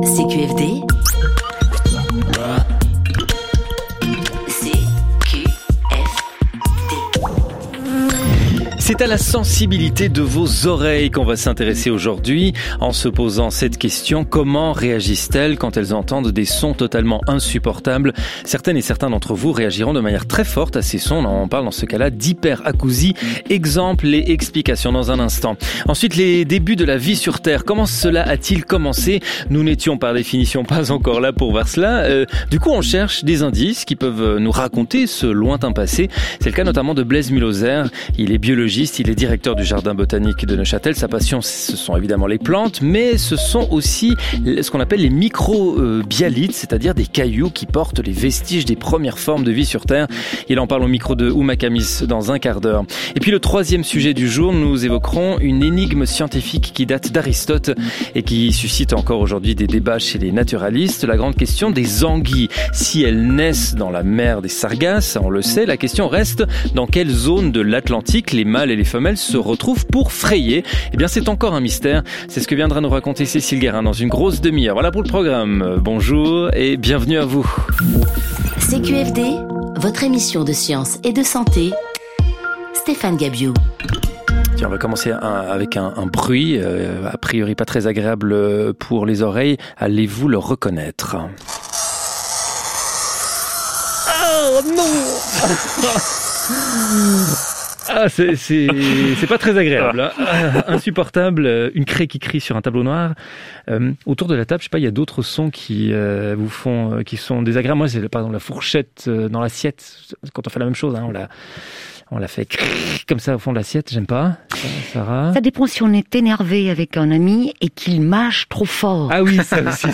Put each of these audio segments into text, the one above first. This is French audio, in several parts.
CQFD. C'est à la sensibilité de vos oreilles qu'on va s'intéresser aujourd'hui en se posant cette question: comment réagissent-elles quand elles entendent des sons totalement insupportables? Certaines et certains d'entre vous réagiront de manière très forte à ces sons. On parle dans ce cas-là d'hyperacousie. Exemples et explications dans un instant. Ensuite, les débuts de la vie sur Terre. Comment cela a-t-il commencé? Nous n'étions par définition pas encore là pour voir cela. Du coup, on cherche des indices qui peuvent nous raconter ce lointain passé. C'est le cas notamment de Blaise Mulhoser. Il est biologiste. Il est directeur du jardin botanique de Neuchâtel. Sa passion, ce sont évidemment les plantes, mais ce sont aussi ce qu'on appelle les microbialites, c'est-à-dire des cailloux qui portent les vestiges des premières formes de vie sur Terre. Il en parle au micro de Ouma Kamis dans un quart d'heure. Et puis le troisième sujet du jour, nous évoquerons une énigme scientifique qui date d'Aristote et qui suscite encore aujourd'hui des débats chez les naturalistes. La grande question des anguilles. Si elles naissent dans la mer des Sargasses, on le sait, la question reste: dans quelle zone de l'Atlantique les mâles et les femelles se retrouvent pour frayer? Eh bien, c'est encore un mystère. C'est ce que viendra nous raconter Cécile Guérin dans une grosse demi-heure. Voilà pour le programme. Bonjour et bienvenue à vous. CQFD, votre émission de science et de santé. Stéphane Gabiou. Tiens, on va commencer avec un bruit, a priori pas très agréable pour les oreilles. Allez-vous le reconnaître? Oh non! Ah, c'est pas très agréable, hein. Insupportable, une craie qui crie sur un tableau noir. Autour de la table, je sais pas, il y a d'autres sons qui vous font, qui sont désagréables. Moi, c'est par exemple la fourchette dans l'assiette. Quand on fait la même chose, hein, on la fait comme ça au fond de l'assiette. J'aime pas. Sarah. Ça dépend si on est énervé avec un ami et qu'il mâche trop fort. Ah oui, ça aussi,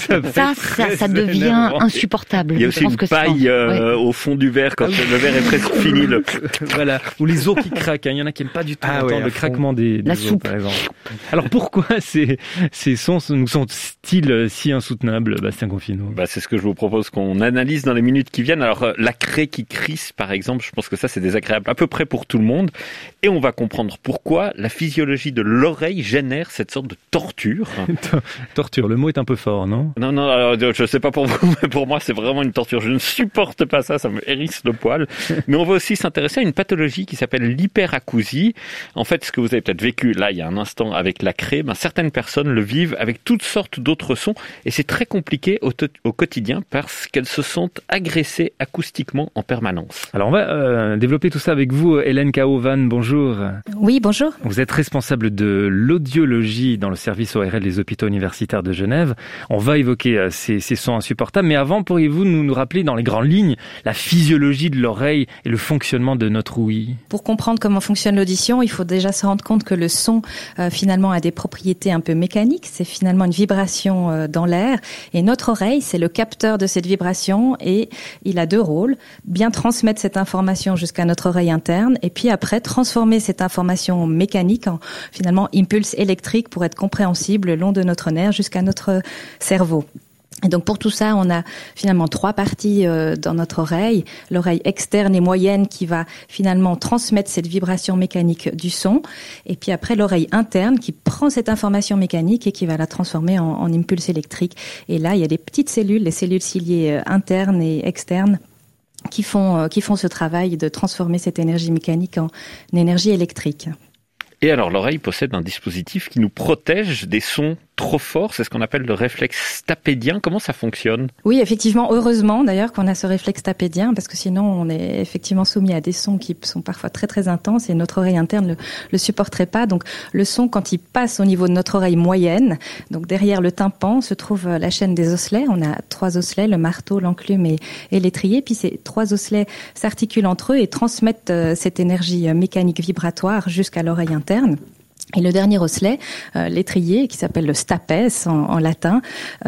ça devient insupportable. Il y a aussi une paille au fond du verre quand le verre est presque fini. Voilà. Ou les os qui craquent. Il y en a qui n'aiment pas du tout entendre le craquement des la os, soupe, par exemple. Alors pourquoi ces sons nous sont-ils si insoutenables, Bastien Confino? C'est ce que je vous propose qu'on analyse dans les minutes qui viennent. Alors la craie qui crisse, par exemple, je pense que ça c'est désagréable à peu près pour tout le monde. Et on va comprendre pourquoi la physiologie de l'oreille génère cette sorte de torture. Torture, le mot est un peu fort, non? Non, alors, je sais pas pour vous, mais pour moi c'est vraiment une torture. Je ne supporte pas ça me hérisse le poil. Mais on va aussi s'intéresser à une pathologie qui s'appelle l'hyperacousie. En fait, ce que vous avez peut-être vécu là il y a un instant avec la craie, certaines personnes le vivent avec toutes sortes d'autres sons et c'est très compliqué au quotidien parce qu'elles se sentent agressées acoustiquement en permanence. Alors on va développer tout ça avec vous, Hélène Kaovan, bonjour. Oui, bonjour. Vous êtes responsable de l'audiologie dans le service ORL des hôpitaux universitaires de Genève. On va évoquer ces sons insupportables, mais avant, pourriez-vous nous rappeler dans les grandes lignes la physiologie de l'oreille et le fonctionnement de notre ouïe? Pour comprendre comment fonctionne l'audition, il faut déjà se rendre compte que le son, finalement, a des propriétés un peu mécaniques. C'est finalement une vibration dans l'air. Et notre oreille, c'est le capteur de cette vibration et il a deux rôles. Bien transmettre cette information jusqu'à notre oreille interne et puis après transformer cette information mécanique en finalement impulse électrique pour être compréhensible le long de notre nerf jusqu'à notre cerveau. Et donc pour tout ça, on a finalement trois parties dans notre oreille. L'oreille externe et moyenne qui va finalement transmettre cette vibration mécanique du son. Et puis après, l'oreille interne qui prend cette information mécanique et qui va la transformer en impulse électrique. Et là, il y a des petites cellules, les cellules ciliées internes et externes, qui font ce travail de transformer cette énergie mécanique en énergie électrique. Et alors, l'oreille possède un dispositif qui nous protège des sons trop fort, c'est ce qu'on appelle le réflexe stapédien. Comment ça fonctionne? Oui, effectivement, heureusement d'ailleurs qu'on a ce réflexe stapédien, parce que sinon on est effectivement soumis à des sons qui sont parfois très très intenses et notre oreille interne le supporterait pas. Donc le son, quand il passe au niveau de notre oreille moyenne, donc derrière le tympan se trouve la chaîne des osselets. On a trois osselets, le marteau, l'enclume et l'étrier. Puis ces trois osselets s'articulent entre eux et transmettent cette énergie mécanique vibratoire jusqu'à l'oreille interne. Et le dernier osselet, l'étrier, qui s'appelle le stapes en latin,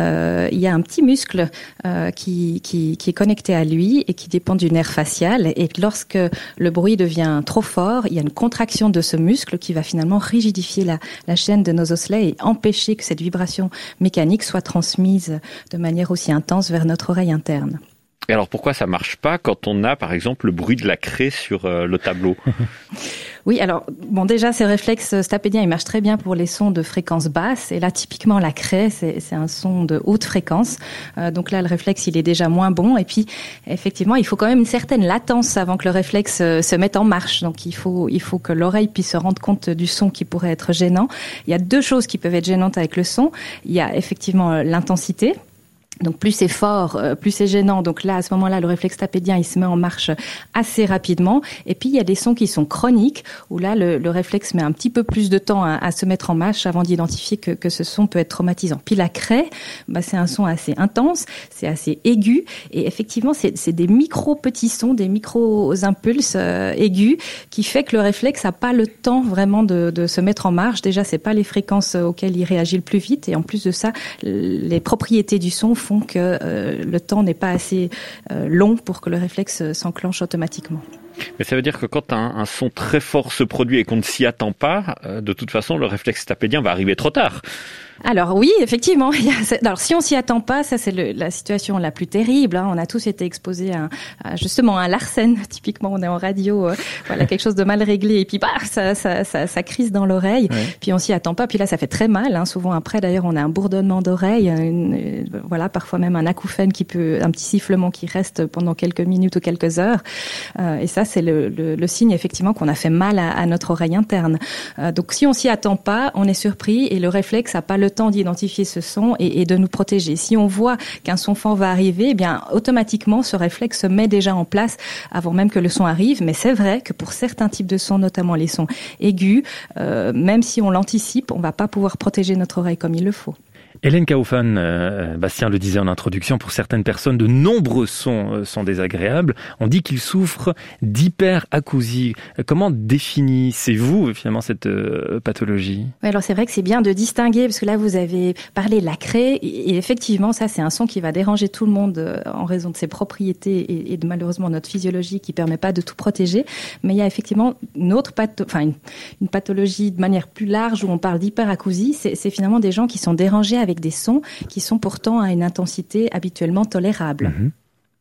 il y a un petit muscle qui est connecté à lui et qui dépend du nerf facial. Et lorsque le bruit devient trop fort, il y a une contraction de ce muscle qui va finalement rigidifier la chaîne de nos osselets et empêcher que cette vibration mécanique soit transmise de manière aussi intense vers notre oreille interne. Et alors pourquoi ça marche pas quand on a par exemple le bruit de la craie sur le tableau? Oui, alors bon, déjà ces réflexes stapédiens, ils marchent très bien pour les sons de fréquence basse. Et là, typiquement, la craie, c'est un son de haute fréquence. Donc là, le réflexe, il est déjà moins bon. Et puis, effectivement, il faut quand même une certaine latence avant que le réflexe se mette en marche. Donc il faut que l'oreille puisse se rendre compte du son qui pourrait être gênant. Il y a deux choses qui peuvent être gênantes avec le son. Il y a effectivement l'intensité. Donc plus c'est fort, plus c'est gênant. Donc là, à ce moment-là, le réflexe stapédien, il se met en marche assez rapidement. Et puis, il y a des sons qui sont chroniques, où là, le réflexe met un petit peu plus de temps à se mettre en marche avant d'identifier que ce son peut être traumatisant. Puis la craie, c'est un son assez intense, c'est assez aigu. Et effectivement, c'est des micro-petits sons, des micro-impulses aigus, qui fait que le réflexe n'a pas le temps vraiment de se mettre en marche. Déjà, c'est pas les fréquences auxquelles il réagit le plus vite. Et en plus de ça, les propriétés du son font que le temps n'est pas assez long pour que le réflexe s'enclenche automatiquement. Mais ça veut dire que quand un son très fort se produit et qu'on ne s'y attend pas, de toute façon, le réflexe stapédien va arriver trop tard. Alors oui, effectivement. Alors si on s'y attend pas, ça c'est la situation la plus terrible. On a tous été exposés à justement un Larsen. Typiquement, on est en radio, voilà, quelque chose de mal réglé et puis ça crise dans l'oreille. Ouais. Puis on s'y attend pas. Puis là, ça fait très mal. Souvent après, d'ailleurs, on a un bourdonnement d'oreille, voilà, parfois même un acouphène un petit sifflement qui reste pendant quelques minutes ou quelques heures. Et ça, c'est le signe effectivement qu'on a fait mal à notre oreille interne. Donc si on s'y attend pas, on est surpris et le réflexe a pas le temps d'identifier ce son et de nous protéger. Si on voit qu'un son fort va arriver, eh bien automatiquement ce réflexe se met déjà en place avant même que le son arrive. Mais c'est vrai que pour certains types de sons, notamment les sons aigus, même si on l'anticipe, on va pas pouvoir protéger notre oreille comme il le faut. Hélène Kaufmann, Bastien le disait en introduction, pour certaines personnes, de nombreux sons sont désagréables. On dit qu'ils souffrent d'hyperacousie. Comment définissez-vous finalement cette pathologie ? Oui, alors c'est vrai que c'est bien de distinguer, parce que là vous avez parlé de la craie, et effectivement ça c'est un son qui va déranger tout le monde en raison de ses propriétés et de malheureusement notre physiologie qui permet pas de tout protéger. Mais il y a effectivement une autre une pathologie de manière plus large où on parle d'hyperacousie. C'est finalement des gens qui sont dérangés avec des sons qui sont pourtant à une intensité habituellement tolérable. Mmh.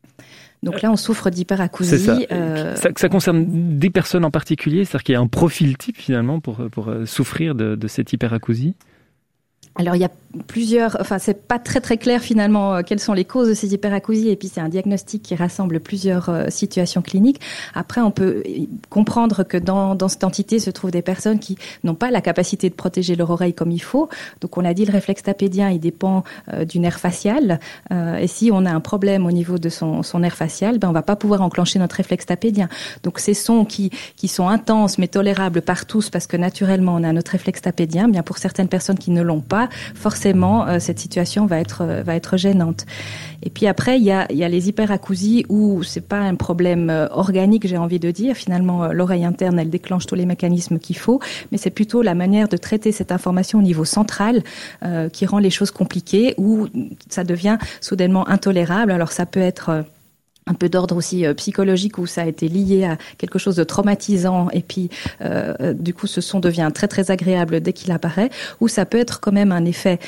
Donc là, on souffre d'hyperacousie. C'est ça. Ça concerne des personnes en particulier, c'est-à-dire qu'il y a un profil type finalement pour souffrir de cette hyperacousie ? Alors il y a plusieurs, c'est pas très très clair finalement quelles sont les causes de ces hyperacousies, et puis c'est un diagnostic qui rassemble plusieurs situations cliniques. Après on peut comprendre que dans cette entité se trouvent des personnes qui n'ont pas la capacité de protéger leur oreille comme il faut. Donc on l'a dit, le réflexe stapédien il dépend du nerf facial, et si on a un problème au niveau de son nerf facial, on va pas pouvoir enclencher notre réflexe stapédien. Donc ces sons qui sont intenses mais tolérables par tous parce que naturellement on a notre réflexe stapédien, bien pour certaines personnes qui ne l'ont pas, forcément cette situation va être gênante. Et puis après il y a les hyperacousies où c'est pas un problème organique, j'ai envie de dire, finalement l'oreille interne elle déclenche tous les mécanismes qu'il faut, mais c'est plutôt la manière de traiter cette information au niveau central qui rend les choses compliquées, où ça devient soudainement intolérable. Alors ça peut être un peu d'ordre aussi psychologique, où ça a été lié à quelque chose de traumatisant et puis du coup ce son devient très très agréable dès qu'il apparaît, ou ça peut être quand même un effet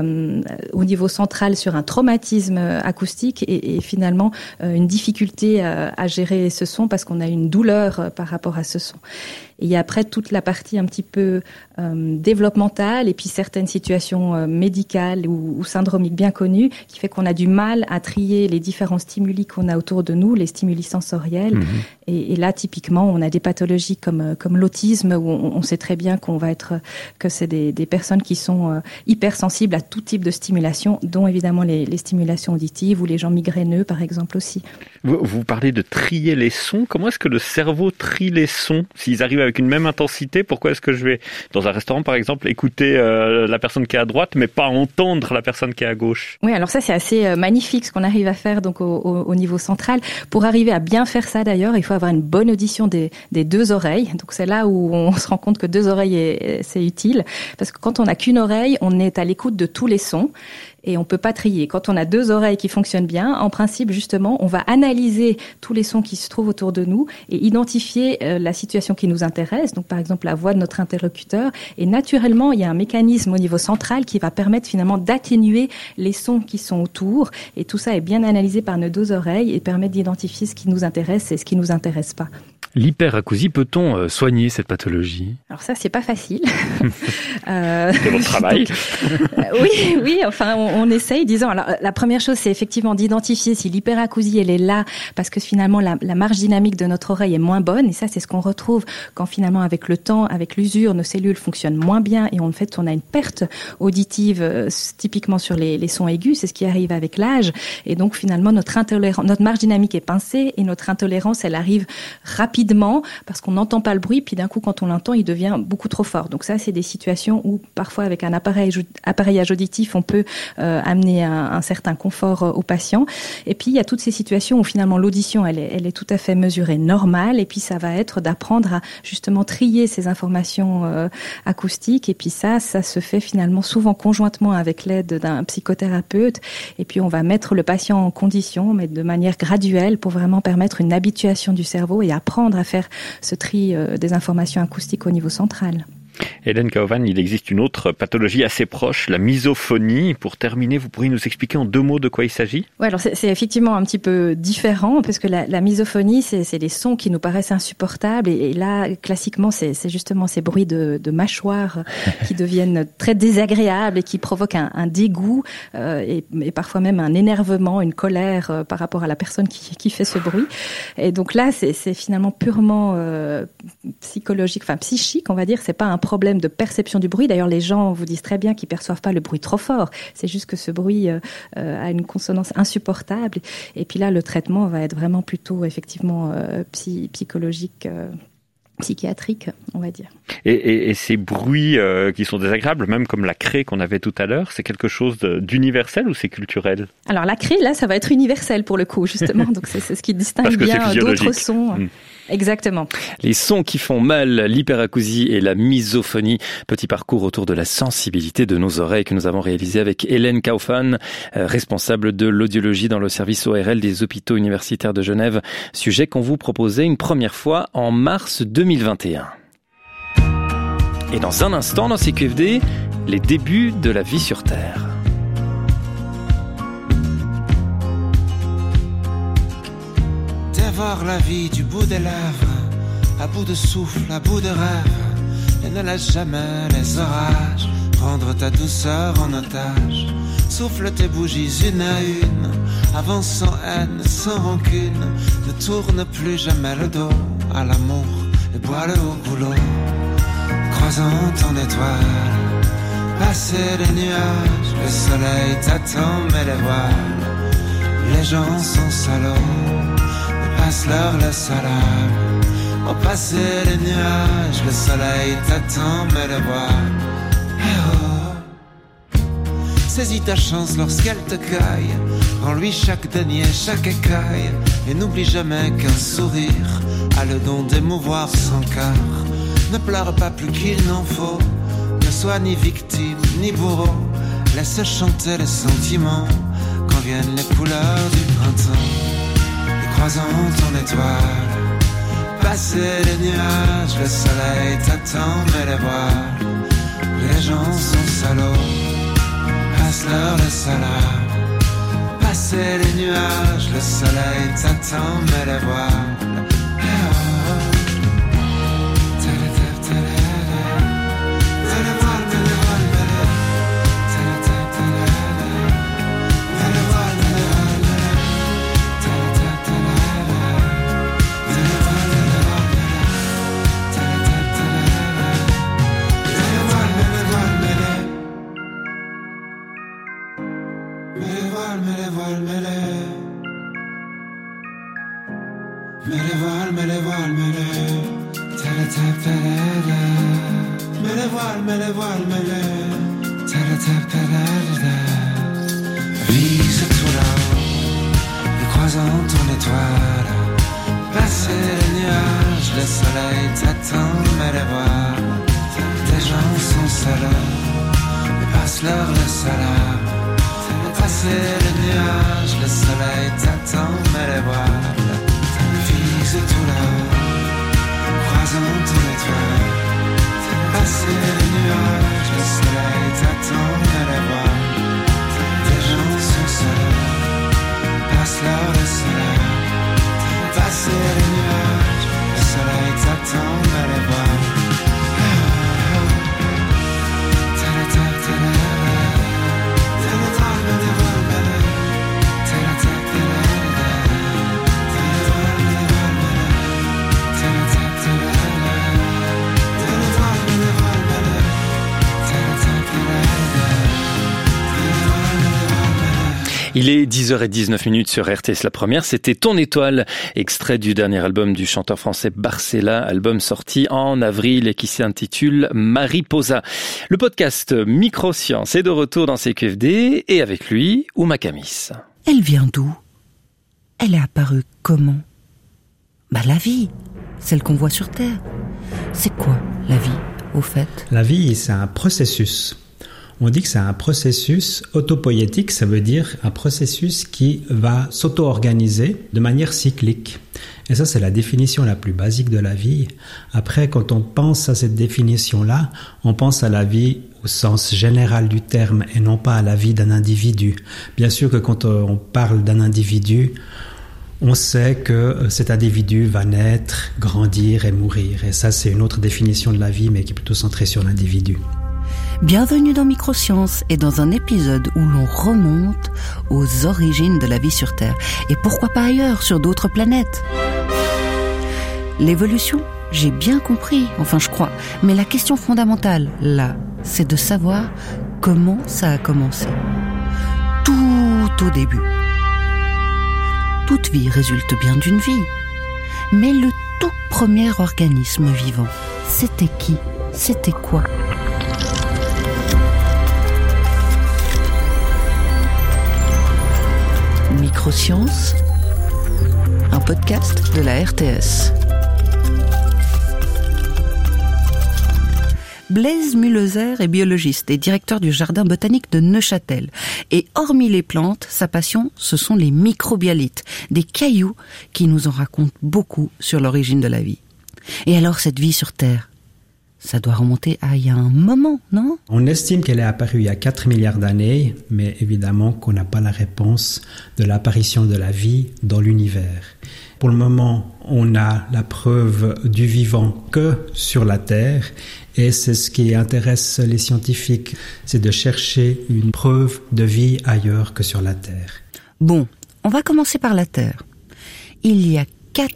au niveau central sur un traumatisme acoustique et finalement une difficulté à gérer ce son parce qu'on a une douleur par rapport à ce son. Et il y a après toute la partie un petit peu développementale et puis certaines situations médicales ou syndromiques bien connues qui fait qu'on a du mal à trier les différents stimuli qu'on a autour de nous, les stimuli sensoriels. Mmh. Et là, typiquement, on a des pathologies comme l'autisme où on sait très bien que c'est des personnes qui sont hypersensibles à tout type de stimulation, dont évidemment les stimulations auditives ou les gens migraineux, par exemple aussi. Vous parlez de trier les sons. Comment est-ce que le cerveau trie les sons ? S'ils arrivent avec une même intensité, pourquoi est-ce que je vais, dans un restaurant par exemple, écouter la personne qui est à droite, mais pas entendre la personne qui est à gauche ? Oui, alors ça c'est assez magnifique ce qu'on arrive à faire donc au niveau central. Pour arriver à bien faire ça d'ailleurs, il faut avoir une bonne audition des deux oreilles. Donc c'est là où on se rend compte que deux oreilles c'est utile, parce que quand on n'a qu'une oreille, on est à l'écoute de tous les sons. et on peut pas trier. Quand on a 2 oreilles qui fonctionnent bien, en principe, justement, on va analyser tous les sons qui se trouvent autour de nous et identifier la situation qui nous intéresse. Donc, par exemple, la voix de notre interlocuteur. Et naturellement, il y a un mécanisme au niveau central qui va permettre finalement d'atténuer les sons qui sont autour. Et tout ça est bien analysé par nos 2 oreilles et permet d'identifier ce qui nous intéresse et ce qui nous intéresse pas. L'hyperacousie, peut-on soigner cette pathologie ? Alors ça, c'est pas facile. C'est votre travail. Oui, enfin, on essaye, disons. Alors, la première chose, c'est effectivement d'identifier si l'hyperacousie, elle est là, parce que finalement, la marge dynamique de notre oreille est moins bonne. Et ça, c'est ce qu'on retrouve quand finalement, avec le temps, avec l'usure, nos cellules fonctionnent moins bien. Et en fait, on a une perte auditive, typiquement sur les sons aigus. C'est ce qui arrive avec l'âge. Et donc, finalement, notre marge dynamique est pincée et notre intolérance, elle arrive rapidement parce qu'on n'entend pas le bruit, puis d'un coup, quand on l'entend, il devient beaucoup trop fort. Donc ça, c'est des situations où parfois, avec un appareillage auditif, on peut amener un certain confort aux patients. Et puis, il y a toutes ces situations où finalement l'audition, elle est tout à fait mesurée normale. Et puis, ça va être d'apprendre à justement trier ces informations acoustiques. Et puis ça se fait finalement souvent conjointement avec l'aide d'un psychothérapeute. Et puis, on va mettre le patient en condition, mais de manière graduelle pour vraiment permettre une habituation du cerveau et apprendre à faire ce tri des informations acoustiques au niveau central. Hélène Kaufmann, il existe une autre pathologie assez proche, la misophonie. Pour terminer, vous pourriez nous expliquer en 2 mots de quoi il s'agit ? Oui, alors c'est effectivement un petit peu différent, parce que la misophonie, c'est des sons qui nous paraissent insupportables. Et là, classiquement, c'est justement ces bruits de mâchoire qui deviennent très désagréables et qui provoquent un dégoût et parfois même un énervement, une colère par rapport à la personne qui fait ce bruit. Et donc là, c'est finalement purement psychologique, enfin psychique, on va dire. C'est pas un problème de perception du bruit. D'ailleurs, les gens vous disent très bien qu'ils perçoivent pas le bruit trop fort. C'est juste que ce bruit a une consonance insupportable. Et puis là, le traitement va être vraiment plutôt effectivement psychologique, psychiatrique, on va dire. Et ces bruits qui sont désagréables, même comme la craie qu'on avait tout à l'heure, c'est quelque chose d'universel ou c'est culturel ? Alors la craie, là, ça va être universel pour le coup, justement. Donc c'est ce qui distingue bien d'autres sons. Exactement. Les sons qui font mal, l'hyperacousie et la misophonie. Petit parcours autour de la sensibilité de nos oreilles que nous avons réalisé avec Hélène Kaufmann, responsable de l'audiologie dans le service ORL des hôpitaux universitaires de Genève. Sujet qu'on vous proposait une première fois en mars 2021. Et dans un instant, dans CQFD, les débuts de la vie sur Terre. Voir la vie du bout des lèvres, à bout de souffle, à bout de rêve, et ne laisse jamais les orages prendre ta douceur en otage. Souffle tes bougies une à une, avance sans haine, sans rancune, ne tourne plus jamais le dos à l'amour et bois-le au boulot. Croisant ton étoile, passer les nuages, le soleil t'attend mais les voiles, les gens sont salauds. Passe-leur le salam. Au passer les nuages, le soleil t'attend mais le voile. Eh oh. Saisis ta chance lorsqu'elle te caille. Rends-lui chaque denier, chaque écaille. Et n'oublie jamais qu'un sourire a le don d'émouvoir son cœur. Ne pleure pas plus qu'il n'en faut. Ne sois ni victime ni bourreau. Laisse chanter les sentiments quand viennent les couleurs du printemps. Croisant ton étoile, passer les nuages, le soleil t'attend mais les voiles, les gens sont salauds, passe-leur le salam. Passer les nuages, le soleil t'attend mais les voiles. Vise tout là-haut, et croisant ton étoile, passer les nuages, le soleil t'attend mais les voiles, tes gens sont salauds, et passe-leur le salam. passer les nuages, le soleil t'attend, mais les voiles visent tout là-haut, croisant ton étoile. Passer les nuages, le soleil t'attend, mais les voiles des gens sont seuls, passe leur le soleil. Passer les nuages, le soleil t'attend, mais les voiles. Il est 10h19 sur RTS. La première, c'était Ton étoile, extrait du dernier album du chanteur français Barcella, album sorti en avril et qui s'intitule Mariposa. Le podcast Microsciences est de retour dans CQFD et avec lui, Ouma Kamis. Elle vient d'où? Elle est apparue comment? La vie, celle qu'on voit sur Terre. C'est quoi la vie, au fait? La vie, c'est un processus. On dit que c'est un processus autopoïétique, ça veut dire un processus qui va s'auto-organiser de manière cyclique. Et ça, c'est la définition la plus basique de la vie. Après, quand on pense à cette définition-là, on pense à la vie au sens général du terme et non pas à la vie d'un individu. Bien sûr que quand on parle d'un individu, on sait que cet individu va naître, grandir et mourir. Et ça, c'est une autre définition de la vie, mais qui est plutôt centrée sur l'individu. Bienvenue dans Microsciences et dans un épisode où l'on remonte aux origines de la vie sur Terre. Et pourquoi pas ailleurs, sur d'autres planètes? L'évolution, j'ai bien compris, enfin je crois. Mais la question fondamentale, là, c'est de savoir comment ça a commencé. Tout au début. Toute vie résulte bien d'une vie. Mais le tout premier organisme vivant, c'était qui? C'était quoi? Microsciences, un podcast de la RTS. Blaise Mühlhäuser est biologiste et directeur du jardin botanique de Neuchâtel. Et hormis les plantes, sa passion, ce sont les microbialites, des cailloux qui nous en racontent beaucoup sur l'origine de la vie. Et alors cette vie sur Terre, ça doit remonter à il y a un moment, non? On estime qu'elle est apparue il y a 4 milliards d'années, mais évidemment qu'on n'a pas la réponse de l'apparition de la vie dans l'univers. Pour le moment, on a la preuve du vivant que sur la Terre, et c'est ce qui intéresse les scientifiques, c'est de chercher une preuve de vie ailleurs que sur la Terre. Bon, on va commencer par la Terre. Il y a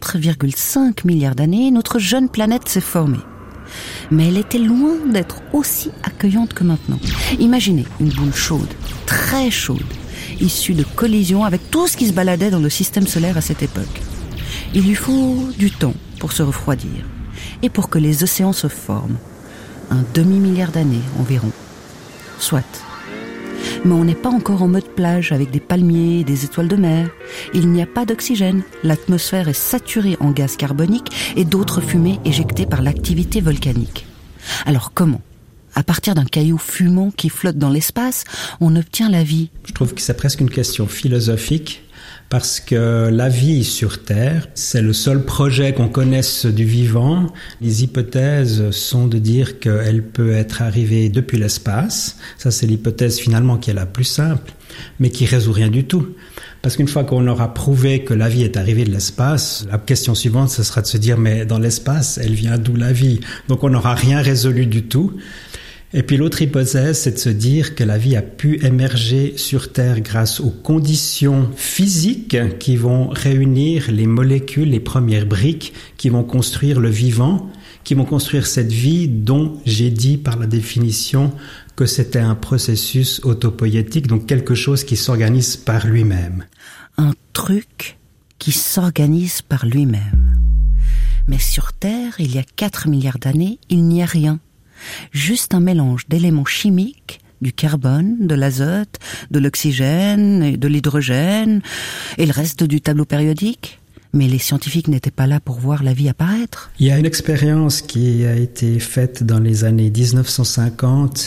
4,5 milliards d'années, notre jeune planète s'est formée. Mais elle était loin d'être aussi accueillante que maintenant. Imaginez une boule chaude, très chaude, issue de collisions avec tout ce qui se baladait dans le système solaire à cette époque. Il lui faut du temps pour se refroidir et pour que les océans se forment. Un demi-milliard d'années environ. Soit. Mais on n'est pas encore en mode plage avec des palmiers et des étoiles de mer. Il n'y a pas d'oxygène. L'atmosphère est saturée en gaz carbonique et d'autres fumées éjectées par l'activité volcanique. Alors comment? À partir d'un caillou fumant qui flotte dans l'espace, on obtient la vie. Je trouve que c'est presque une question philosophique. Parce que la vie sur Terre, c'est le seul projet qu'on connaisse du vivant. Les hypothèses sont de dire qu'elle peut être arrivée depuis l'espace. Ça, c'est l'hypothèse finalement qui est la plus simple, mais qui résout rien du tout. Parce qu'une fois qu'on aura prouvé que la vie est arrivée de l'espace, la question suivante, ce sera de se dire, mais dans l'espace, elle vient d'où la vie? Donc on n'aura rien résolu du tout. Et puis l'autre hypothèse, c'est de se dire que la vie a pu émerger sur Terre grâce aux conditions physiques qui vont réunir les molécules, les premières briques qui vont construire le vivant, qui vont construire cette vie dont j'ai dit par la définition que c'était un processus autopoïétique, donc quelque chose qui s'organise par lui-même. Un truc qui s'organise par lui-même. Mais sur Terre, il y a 4 milliards d'années, il n'y a rien. Juste un mélange d'éléments chimiques, du carbone, de l'azote, de l'oxygène, de l'hydrogène et le reste du tableau périodique. Mais les scientifiques n'étaient pas là pour voir la vie apparaître. Il y a une expérience qui a été faite dans les années 1950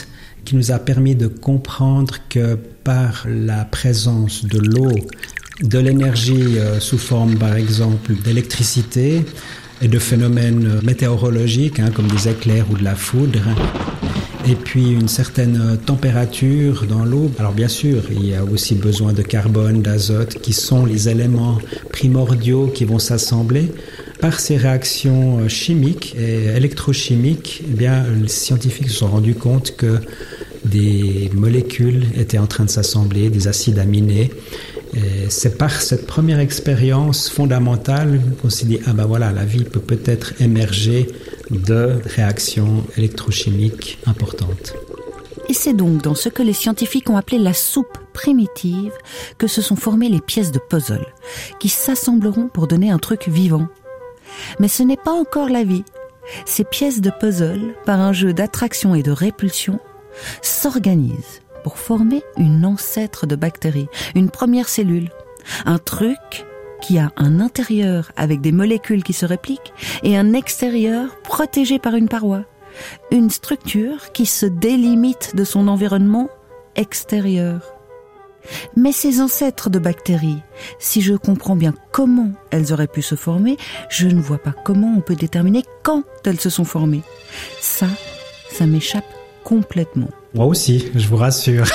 qui nous a permis de comprendre que par la présence de l'eau, de l'énergie sous forme par exemple d'électricité et de phénomènes météorologiques comme des éclairs ou de la foudre, et puis une certaine température dans l'eau. Alors bien sûr, il y a aussi besoin de carbone, d'azote, qui sont les éléments primordiaux qui vont s'assembler. Par ces réactions chimiques et électrochimiques, eh bien, les scientifiques se sont rendus compte que des molécules étaient en train de s'assembler, des acides aminés. Et c'est par cette première expérience fondamentale qu'on s'est dit, la vie peut peut-être émerger de réactions électrochimiques importantes. Et c'est donc dans ce que les scientifiques ont appelé la soupe primitive que se sont formées les pièces de puzzle, qui s'assembleront pour donner un truc vivant. Mais ce n'est pas encore la vie. Ces pièces de puzzle, par un jeu d'attraction et de répulsion, s'organisent pour former une ancêtre de bactéries, une première cellule, un truc qui a un intérieur avec des molécules qui se répliquent et un extérieur protégé par une paroi, une structure qui se délimite de son environnement extérieur. Mais ces ancêtres de bactéries, si je comprends bien comment elles auraient pu se former, je ne vois pas comment on peut déterminer quand elles se sont formées. Ça m'échappe complètement. Moi aussi, je vous rassure.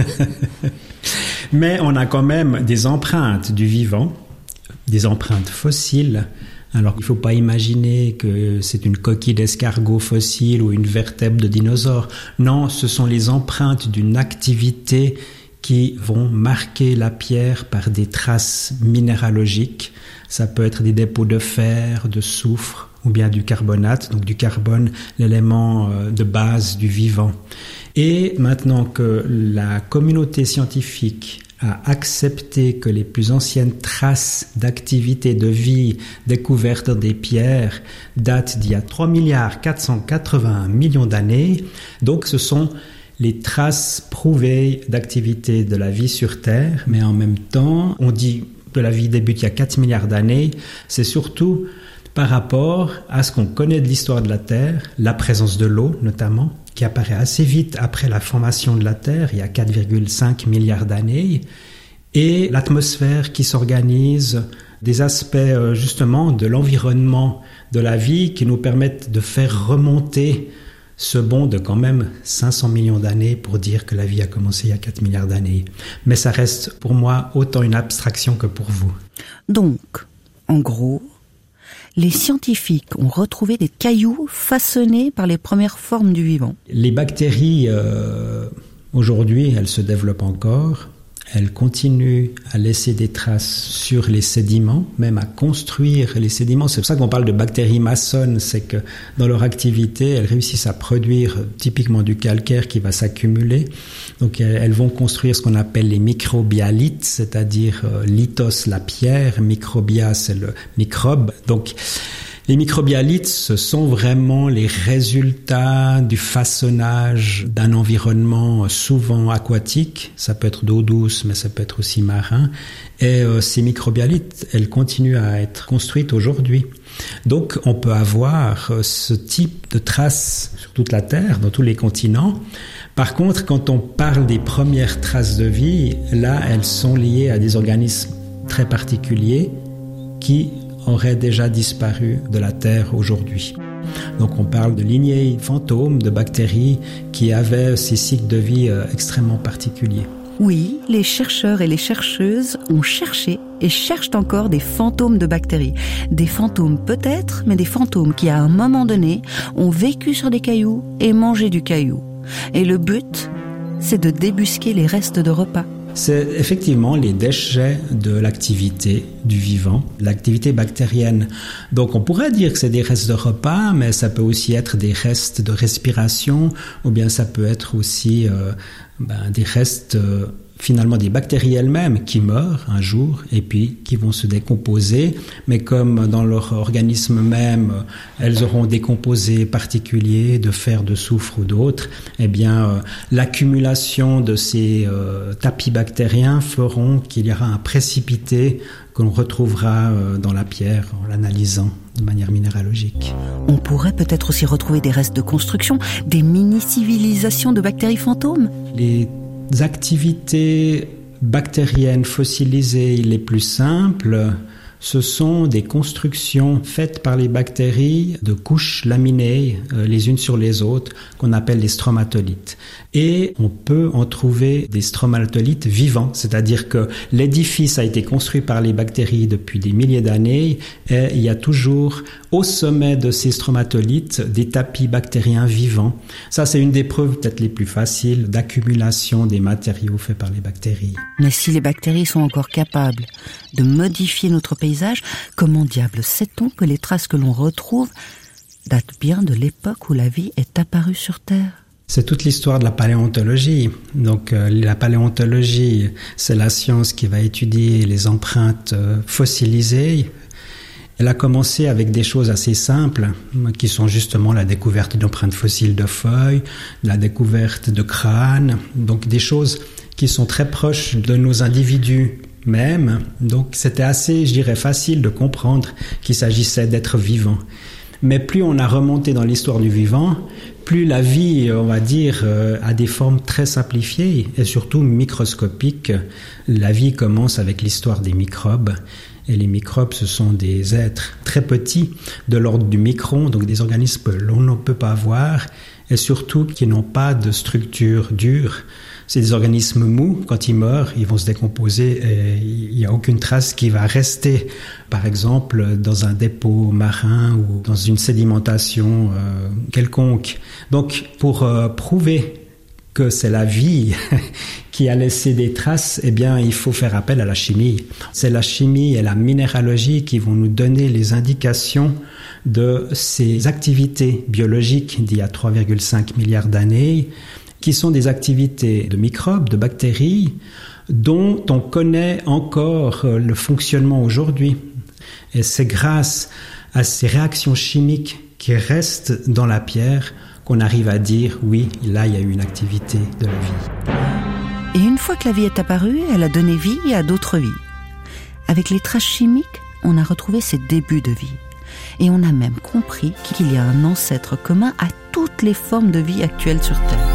Mais on a quand même des empreintes du vivant, des empreintes fossiles. Alors il ne faut pas imaginer que c'est une coquille d'escargot fossile ou une vertèbre de dinosaure. Non, ce sont les empreintes d'une activité qui vont marquer la pierre par des traces minéralogiques. Ça peut être des dépôts de fer, de soufre ou bien du carbonate, donc du carbone, l'élément de base du vivant. Et maintenant que la communauté scientifique a accepté que les plus anciennes traces d'activité de vie découvertes dans des pierres datent d'il y a 3,481 milliards d'années, donc ce sont les traces prouvées d'activité de la vie sur Terre, mais en même temps, on dit que la vie débute il y a 4 milliards d'années, c'est surtout par rapport à ce qu'on connaît de l'histoire de la Terre, la présence de l'eau notamment, qui apparaît assez vite après la formation de la Terre, il y a 4,5 milliards d'années, et l'atmosphère qui s'organise, des aspects justement de l'environnement de la vie qui nous permettent de faire remonter ce bond de quand même 500 millions d'années pour dire que la vie a commencé il y a 4 milliards d'années. Mais ça reste pour moi autant une abstraction que pour vous. Donc, en gros, les scientifiques ont retrouvé des cailloux façonnés par les premières formes du vivant. Les bactéries, aujourd'hui, elles se développent encore. Elles continuent à laisser des traces sur les sédiments, même à construire les sédiments. C'est pour ça qu'on parle de bactéries maçonnes, c'est que dans leur activité, elles réussissent à produire typiquement du calcaire qui va s'accumuler. Donc elles vont construire ce qu'on appelle les microbialites, c'est-à-dire lithos, la pierre, microbia, c'est le microbe. Donc les microbialites, ce sont vraiment les résultats du façonnage d'un environnement souvent aquatique. Ça peut être d'eau douce, mais ça peut être aussi marin. Et ces microbialites, elles continuent à être construites aujourd'hui. Donc, on peut avoir ce type de traces sur toute la Terre, dans tous les continents. Par contre, quand on parle des premières traces de vie, là, elles sont liées à des organismes très particuliers qui auraient déjà disparu de la Terre aujourd'hui. Donc on parle de lignées fantômes, de bactéries qui avaient ces cycles de vie extrêmement particuliers. Oui, les chercheurs et les chercheuses ont cherché et cherchent encore des fantômes de bactéries. Des fantômes peut-être, mais des fantômes qui à un moment donné ont vécu sur des cailloux et mangé du caillou. Et le but, c'est de débusquer les restes de repas. C'est effectivement les déchets de l'activité du vivant, l'activité bactérienne. Donc on pourrait dire que c'est des restes de repas, mais ça peut aussi être des restes de respiration, ou bien ça peut être aussi des restes finalement des bactéries elles-mêmes qui meurent un jour et puis qui vont se décomposer, mais comme dans leur organisme même, elles auront des composés particuliers de fer, de soufre ou d'autres, eh bien l'accumulation de ces tapis bactériens feront qu'il y aura un précipité qu'on retrouvera dans la pierre en l'analysant de manière minéralogique. On pourrait peut-être aussi retrouver des restes de construction, des mini-civilisations de bactéries fantômes. Les activités bactériennes fossilisées les plus simples, ce sont des constructions faites par les bactéries de couches laminées les unes sur les autres qu'on appelle les stromatolites. Et on peut en trouver des stromatolites vivants, c'est-à-dire que l'édifice a été construit par les bactéries depuis des milliers d'années et il y a toujours au sommet de ces stromatolites des tapis bactériens vivants. Ça, c'est une des preuves peut-être les plus faciles d'accumulation des matériaux faits par les bactéries. Mais si les bactéries sont encore capables de modifier notre paysage, comment diable sait-on que les traces que l'on retrouve datent bien de l'époque où la vie est apparue sur Terre ? C'est toute l'histoire de la paléontologie. Donc la paléontologie, c'est la science qui va étudier les empreintes fossilisées. Elle a commencé avec des choses assez simples, qui sont justement la découverte d'empreintes fossiles de feuilles, la découverte de crânes, donc des choses qui sont très proches de nos individus même. Donc c'était assez, je dirais, facile de comprendre qu'il s'agissait d'êtres vivants. Mais plus on a remonté dans l'histoire du vivant, plus la vie, on va dire, a des formes très simplifiées et surtout microscopiques. La vie commence avec l'histoire des microbes. Et les microbes, ce sont des êtres très petits, de l'ordre du micron, donc des organismes que l'on ne peut pas voir et surtout qui n'ont pas de structure dure. C'est des organismes mous. Quand ils meurent, ils vont se décomposer et il n'y a aucune trace qui va rester, par exemple, dans un dépôt marin ou dans une sédimentation quelconque. Donc, pour prouver que c'est la vie qui a laissé des traces, eh bien, il faut faire appel à la chimie. C'est la chimie et la minéralogie qui vont nous donner les indications de ces activités biologiques d'il y a 3,5 milliards d'années, qui sont des activités de microbes, de bactéries, dont on connaît encore le fonctionnement aujourd'hui. Et c'est grâce à ces réactions chimiques qui restent dans la pierre qu'on arrive à dire, oui, là, il y a eu une activité de la vie. Et une fois que la vie est apparue, elle a donné vie à d'autres vies. Avec les traces chimiques, on a retrouvé ses débuts de vie. Et on a même compris qu'il y a un ancêtre commun à toutes les formes de vie actuelles sur Terre.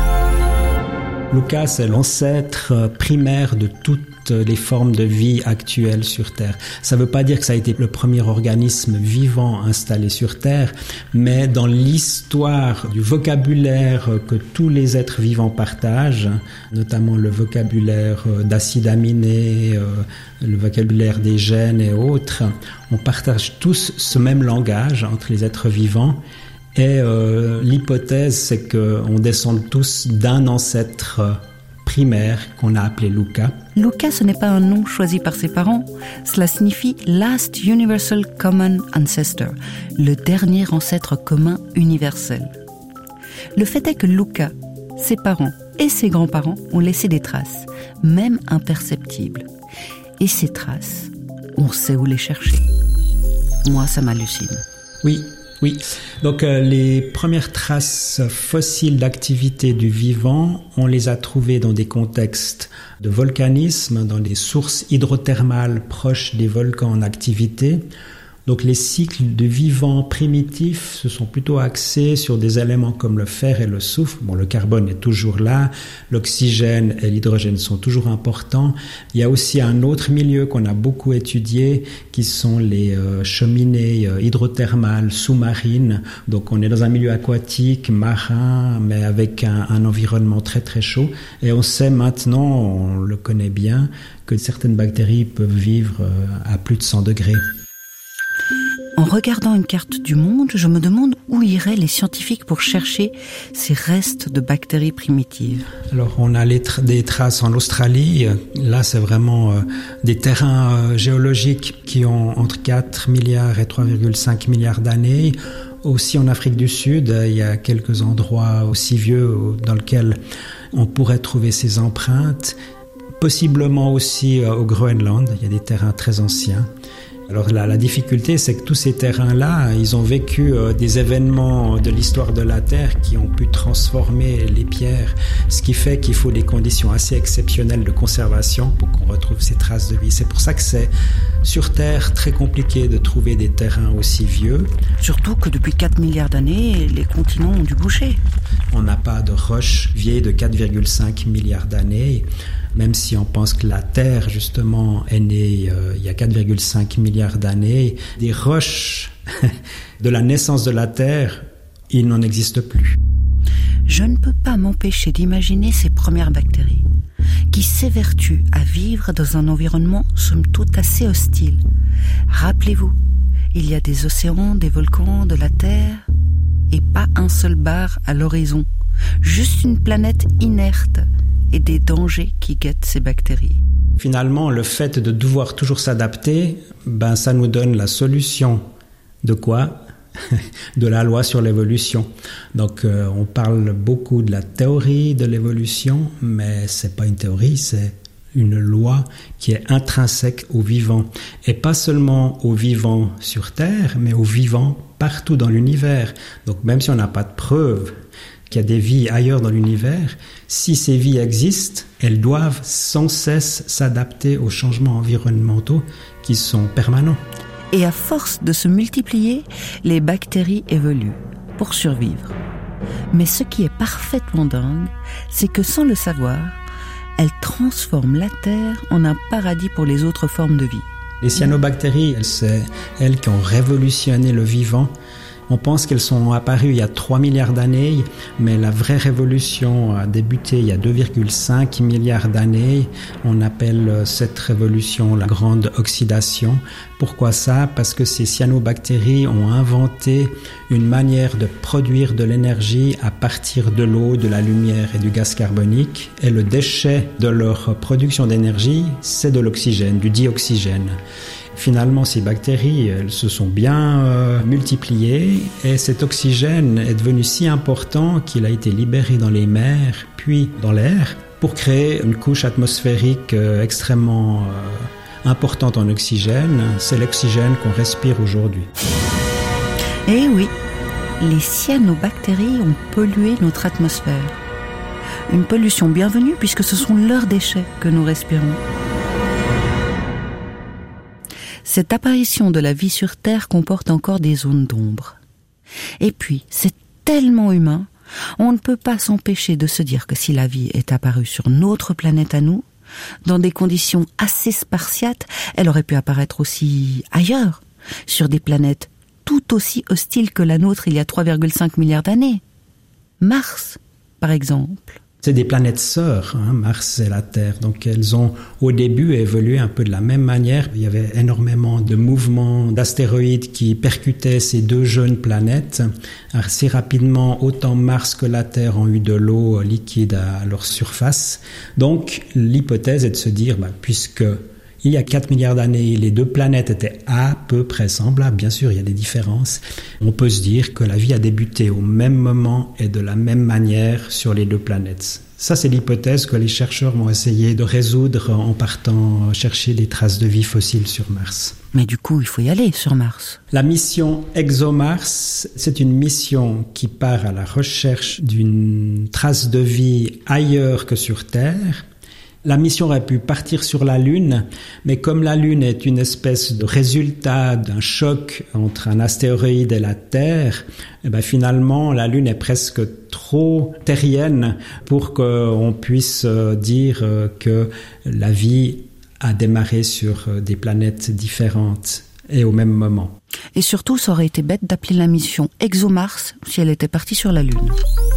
Lucas, c'est l'ancêtre primaire de toutes les formes de vie actuelles sur Terre. Ça ne veut pas dire que ça a été le premier organisme vivant installé sur Terre, mais dans l'histoire du vocabulaire que tous les êtres vivants partagent, notamment le vocabulaire d'acides aminés, le vocabulaire des gènes et autres, on partage tous ce même langage entre les êtres vivants. Et l'hypothèse, c'est qu'on descend tous d'un ancêtre primaire qu'on a appelé Lucas. Lucas, ce n'est pas un nom choisi par ses parents. Cela signifie Last Universal Common Ancestor, le dernier ancêtre commun universel. Le fait est que Lucas, ses parents et ses grands-parents ont laissé des traces, même imperceptibles. Et ces traces, on sait où les chercher. Moi, ça m'hallucine. Oui. Donc les premières traces fossiles d'activité du vivant, on les a trouvées dans des contextes de volcanisme, dans des sources hydrothermales proches des volcans en activité. Donc les cycles de vivant primitifs se sont plutôt axés sur des éléments comme le fer et le soufre. Bon, le carbone est toujours là, l'oxygène et l'hydrogène sont toujours importants. Il y a aussi un autre milieu qu'on a beaucoup étudié, qui sont les cheminées hydrothermales sous-marines. Donc on est dans un milieu aquatique, marin, mais avec un environnement très très chaud. Et on sait maintenant, on le connaît bien, que certaines bactéries peuvent vivre à plus de 100 degrés. En regardant une carte du monde, je me demande où iraient les scientifiques pour chercher ces restes de bactéries primitives. Alors, on a des traces en Australie. Là, c'est vraiment des terrains géologiques qui ont entre 4 milliards et 3,5 milliards d'années. Aussi en Afrique du Sud, il y a quelques endroits aussi vieux dans lesquels on pourrait trouver ces empreintes. Possiblement aussi au Groenland, il y a des terrains très anciens. Alors la difficulté, c'est que tous ces terrains-là, ils ont vécu des événements de l'histoire de la Terre qui ont pu transformer les pierres, ce qui fait qu'il faut des conditions assez exceptionnelles de conservation pour qu'on retrouve ces traces de vie. C'est pour ça que c'est sur Terre très compliqué de trouver des terrains aussi vieux. Surtout que depuis 4 milliards d'années, les continents ont dû bouger. On n'a pas de roches vieilles de 4,5 milliards d'années. Même si on pense que la Terre, justement, est née il y a 4,5 milliards d'années, des roches de la naissance de la Terre, il n'en existe plus. Je ne peux pas m'empêcher d'imaginer ces premières bactéries qui s'évertuent à vivre dans un environnement somme toute assez hostile. Rappelez-vous, il y a des océans, des volcans, de la Terre, et pas un seul bar à l'horizon. Juste une planète inerte et des dangers qui guettent ces bactéries. Finalement, le fait de devoir toujours s'adapter, ça nous donne la solution. De quoi ? De la loi sur l'évolution. Donc, on parle beaucoup de la théorie de l'évolution, mais c'est pas une théorie, c'est une loi qui est intrinsèque aux vivants. Et pas seulement aux vivants sur Terre, mais aux vivants partout dans l'univers. Donc, même si on n'a pas de preuves qu'il y a des vies ailleurs dans l'univers, si ces vies existent, elles doivent sans cesse s'adapter aux changements environnementaux qui sont permanents. Et à force de se multiplier, les bactéries évoluent pour survivre. Mais ce qui est parfaitement dingue, c'est que sans le savoir, elles transforment la Terre en un paradis pour les autres formes de vie. Les cyanobactéries, c'est elles qui ont révolutionné le vivant. On pense qu'elles sont apparues il y a 3 milliards d'années, mais la vraie révolution a débuté il y a 2,5 milliards d'années. On appelle cette révolution la grande oxydation. Pourquoi ça ? Parce que ces cyanobactéries ont inventé une manière de produire de l'énergie à partir de l'eau, de la lumière et du gaz carbonique. Et le déchet de leur production d'énergie, c'est de l'oxygène, du dioxygène. Finalement, ces bactéries, elles se sont bien multipliées et cet oxygène est devenu si important qu'il a été libéré dans les mers, puis dans l'air, pour créer une couche atmosphérique extrêmement importante en oxygène. C'est l'oxygène qu'on respire aujourd'hui. Eh oui, les cyanobactéries ont pollué notre atmosphère. Une pollution bienvenue puisque ce sont leurs déchets que nous respirons. Cette apparition de la vie sur Terre comporte encore des zones d'ombre. Et puis, c'est tellement humain, on ne peut pas s'empêcher de se dire que si la vie est apparue sur notre planète à nous, dans des conditions assez spartiates, elle aurait pu apparaître aussi ailleurs, sur des planètes tout aussi hostiles que la nôtre il y a 3,5 milliards d'années. Mars, par exemple. C'est des planètes sœurs, Mars et la Terre. Donc elles ont au début évolué un peu de la même manière. Il y avait énormément de mouvements d'astéroïdes qui percutaient ces deux jeunes planètes. Assez rapidement, autant Mars que la Terre ont eu de l'eau liquide à leur surface. Donc l'hypothèse est de se dire, puisque il y a 4 milliards d'années, les deux planètes étaient à peu près semblables. Bien sûr, il y a des différences. On peut se dire que la vie a débuté au même moment et de la même manière sur les deux planètes. Ça, c'est l'hypothèse que les chercheurs vont essayer de résoudre en partant chercher des traces de vie fossiles sur Mars. Mais du coup, il faut y aller sur Mars. La mission ExoMars, c'est une mission qui part à la recherche d'une trace de vie ailleurs que sur Terre. La mission aurait pu partir sur la Lune, mais comme la Lune est une espèce de résultat d'un choc entre un astéroïde et la Terre, finalement, la Lune est presque trop terrienne pour qu'on puisse dire que la vie a démarré sur des planètes différentes et au même moment. Et surtout, ça aurait été bête d'appeler la mission ExoMars si elle était partie sur la Lune.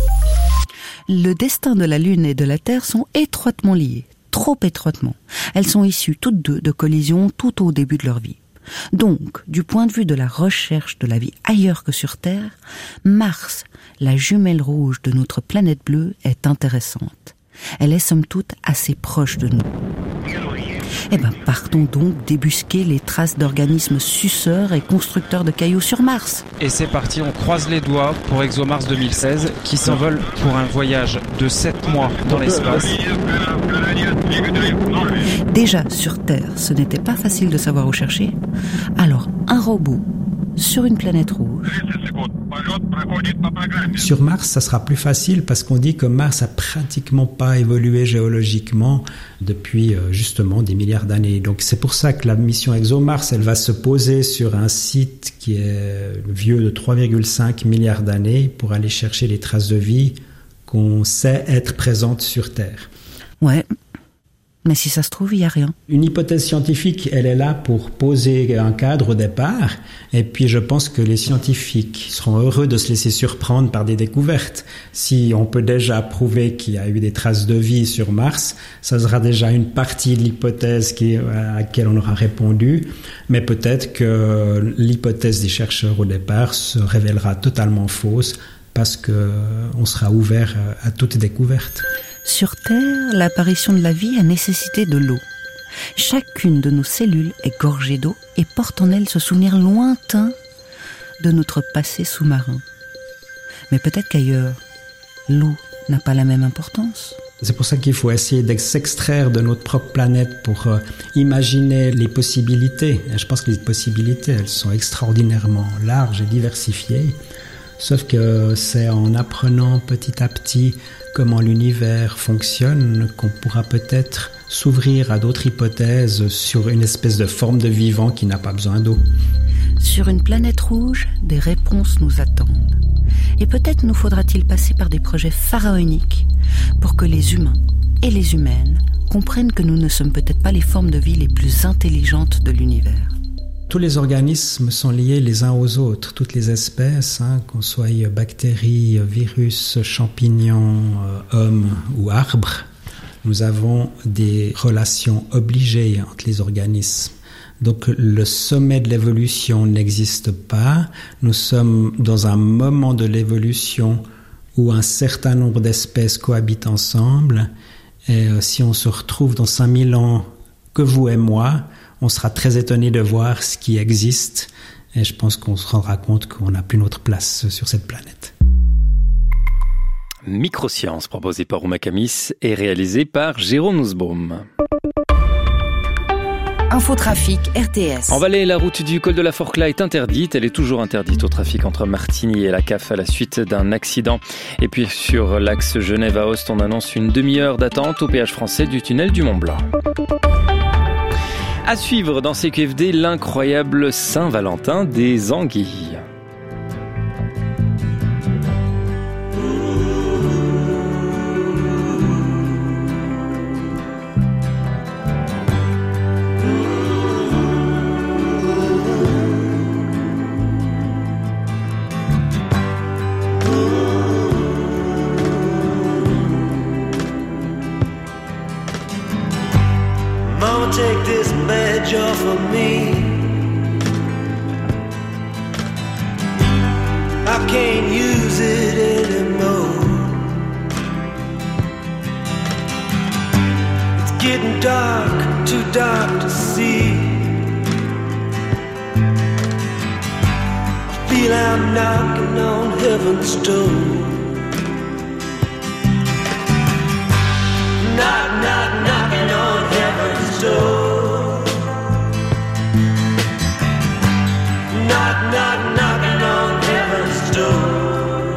Le destin de la Lune et de la Terre sont étroitement liés, trop étroitement. Elles sont issues toutes deux de collisions tout au début de leur vie. Donc, du point de vue de la recherche de la vie ailleurs que sur Terre, Mars, la jumelle rouge de notre planète bleue, est intéressante. Elle est somme toute assez proche de nous. Partons donc débusquer les traces d'organismes suceurs et constructeurs de cailloux sur Mars. Et c'est parti, on croise les doigts pour ExoMars 2016 qui s'envole pour un voyage de 7 mois dans l'espace. Déjà, sur Terre, ce n'était pas facile de savoir où chercher. Alors, un robot sur une planète rouge. Sur Mars, ça sera plus facile parce qu'on dit que Mars a pratiquement pas évolué géologiquement depuis justement des milliards d'années. Donc c'est pour ça que la mission ExoMars, elle va se poser sur un site qui est vieux de 3,5 milliards d'années pour aller chercher les traces de vie qu'on sait être présentes sur Terre. Ouais. Mais si ça se trouve, il n'y a rien. Une hypothèse scientifique, elle est là pour poser un cadre au départ. Et puis je pense que les scientifiques seront heureux de se laisser surprendre par des découvertes. Si on peut déjà prouver qu'il y a eu des traces de vie sur Mars, ça sera déjà une partie de l'hypothèse à laquelle on aura répondu. Mais peut-être que l'hypothèse des chercheurs au départ se révélera totalement fausse parce qu'on sera ouvert à toute découverte. Sur Terre, l'apparition de la vie a nécessité de l'eau. Chacune de nos cellules est gorgée d'eau et porte en elle ce souvenir lointain de notre passé sous-marin. Mais peut-être qu'ailleurs, l'eau n'a pas la même importance. C'est pour ça qu'il faut essayer de s'extraire de notre propre planète pour imaginer les possibilités. Et je pense que les possibilités, elles sont extraordinairement larges et diversifiées. Sauf que c'est en apprenant petit à petit comment l'univers fonctionne qu'on pourra peut-être s'ouvrir à d'autres hypothèses sur une espèce de forme de vivant qui n'a pas besoin d'eau. Sur une planète rouge, des réponses nous attendent. Et peut-être nous faudra-t-il passer par des projets pharaoniques pour que les humains et les humaines comprennent que nous ne sommes peut-être pas les formes de vie les plus intelligentes de l'univers. Tous les organismes sont liés les uns aux autres, toutes les espèces, qu'on soit bactéries, virus, champignons, hommes ou arbres. Nous avons des relations obligées entre les organismes. Donc le sommet de l'évolution n'existe pas. Nous sommes dans un moment de l'évolution où un certain nombre d'espèces cohabitent ensemble. Et si on se retrouve dans 5000 ans, que vous et moi, on sera très étonné de voir ce qui existe et je pense qu'on se rendra compte qu'on n'a plus notre place sur cette planète. Microsciences, proposé par Rouma Camis et réalisé par Jérôme Nussbaum. Infotrafic RTS. En Valais, la route du col de la Forclaz est interdite. Elle est toujours interdite au trafic entre Martigny et la CAF à la suite d'un accident. Et puis sur l'axe Genève-Aoste, on annonce une demi-heure d'attente au péage français du tunnel du Mont-Blanc. À suivre dans CQFD, l'incroyable Saint-Valentin des anguilles. Take this badge off of me. I can't use it anymore. It's getting dark, too dark to see. I feel I'm knocking on heaven's door. Knock, knock, knocking on heaven's door. Knock, knock, knocking on heaven's door.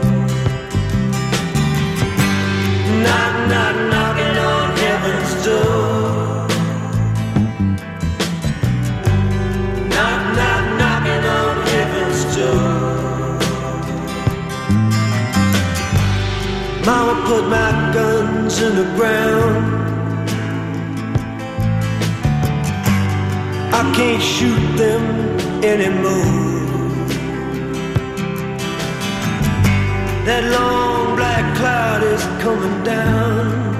Knock, knock, knocking on heaven's door. Knock, knock, knocking on heaven's door. Mama put my guns in the ground. I can't shoot them anymore. That long black cloud is coming down.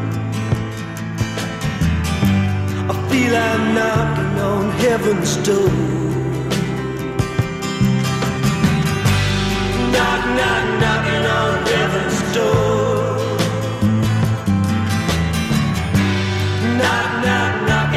I feel I'm knocking on heaven's door. Knock, knock, knocking on heaven's door. Knock, knock, knock.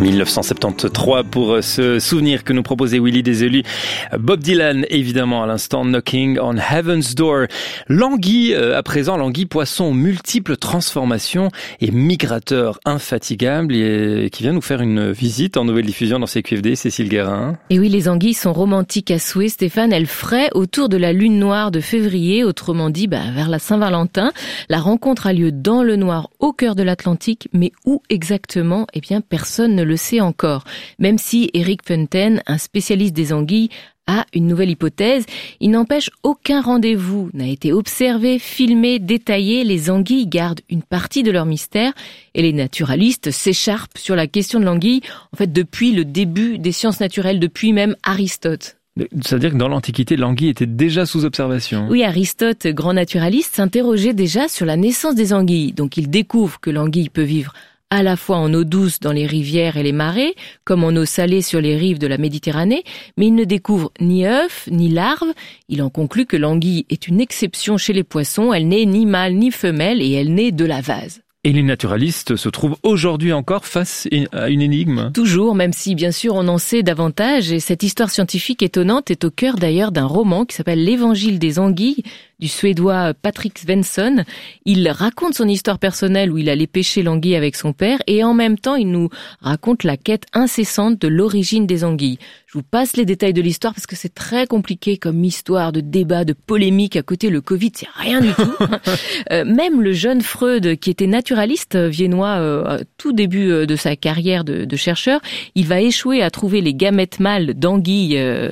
1973 pour ce souvenir que nous proposait Willy Deselus. Bob Dylan, évidemment, à l'instant, Knocking on Heaven's Door. L'anguille, à présent, l'anguille poisson multiples transformations et migrateur infatigable et qui vient nous faire une visite en nouvelle diffusion dans CQFD, Cécile Guérin. Et oui, les anguilles sont romantiques à souhait, Stéphane. Elles fraient autour de la lune noire de février, autrement dit, vers la Saint-Valentin. La rencontre a lieu dans le noir, au cœur de l'Atlantique, mais où exactement? Eh bien, personne ne le sait encore. Même si Eric Fontaine, un spécialiste des anguilles, a une nouvelle hypothèse, il n'empêche aucun rendez-vous n'a été observé, filmé, détaillé. Les anguilles gardent une partie de leur mystère et les naturalistes s'écharpent sur la question de l'anguille, en fait, depuis le début des sciences naturelles, depuis même Aristote. C'est-à-dire que dans l'Antiquité, l'anguille était déjà sous observation. Oui, Aristote, grand naturaliste, s'interrogeait déjà sur la naissance des anguilles. Donc il découvre que l'anguille peut vivre à la fois en eau douce dans les rivières et les marais, comme en eau salée sur les rives de la Méditerranée, mais il ne découvre ni œufs, ni larves. Il en conclut que l'anguille est une exception chez les poissons, elle n'est ni mâle ni femelle et elle naît de la vase. Et les naturalistes se trouvent aujourd'hui encore face à une énigme. Toujours, même si bien sûr on en sait davantage, et cette histoire scientifique étonnante est au cœur d'ailleurs d'un roman qui s'appelle L'Évangile des anguilles, du Suédois Patrick Svensson. Il raconte son histoire personnelle où il allait pêcher l'anguille avec son père et en même temps il nous raconte la quête incessante de l'origine des anguilles. Je vous passe les détails de l'histoire parce que c'est très compliqué comme histoire de débat, de polémique. À côté, le Covid, c'est rien du tout. Même le jeune Freud, qui était naturaliste viennois tout début de sa carrière de chercheur, il va échouer à trouver les gamètes mâles d'anguilles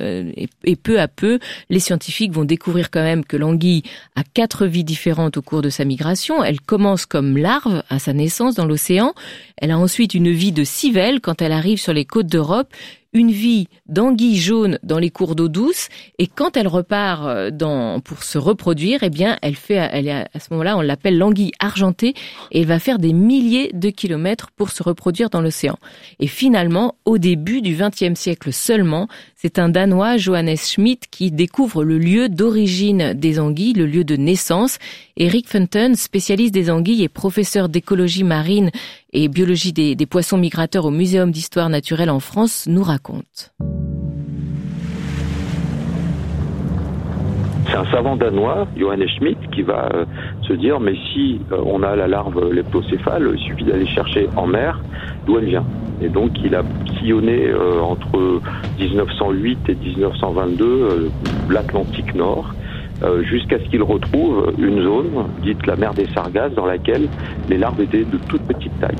et peu à peu, les scientifiques vont découvrir quand même que l'anguille a 4 vies différentes au cours de sa migration. Elle commence comme larve à sa naissance dans l'océan. Elle a ensuite une vie de civelle quand elle arrive sur les côtes d'Europe, une vie d'anguille jaune dans les cours d'eau douce, et quand elle repart pour se reproduire, eh bien, elle est à ce moment-là, on l'appelle l'anguille argentée, et elle va faire des milliers de kilomètres pour se reproduire dans l'océan. Et finalement, au début du XXe siècle seulement, c'est un Danois, Johannes Schmidt, qui découvre le lieu d'origine des anguilles, le lieu de naissance. Eric Fontaine, spécialiste des anguilles et professeur d'écologie marine et biologie des poissons migrateurs au Muséum d'histoire naturelle en France, nous raconte. C'est un savant danois, Johannes Schmidt, qui va se dire, mais si on a la larve leptocéphale, il suffit d'aller chercher en mer d'où elle vient. Et donc il a sillonné entre 1908 et 1922 l'Atlantique Nord, jusqu'à ce qu'il retrouve une zone, dite la mer des Sargasses, dans laquelle les larves étaient de toute petite taille.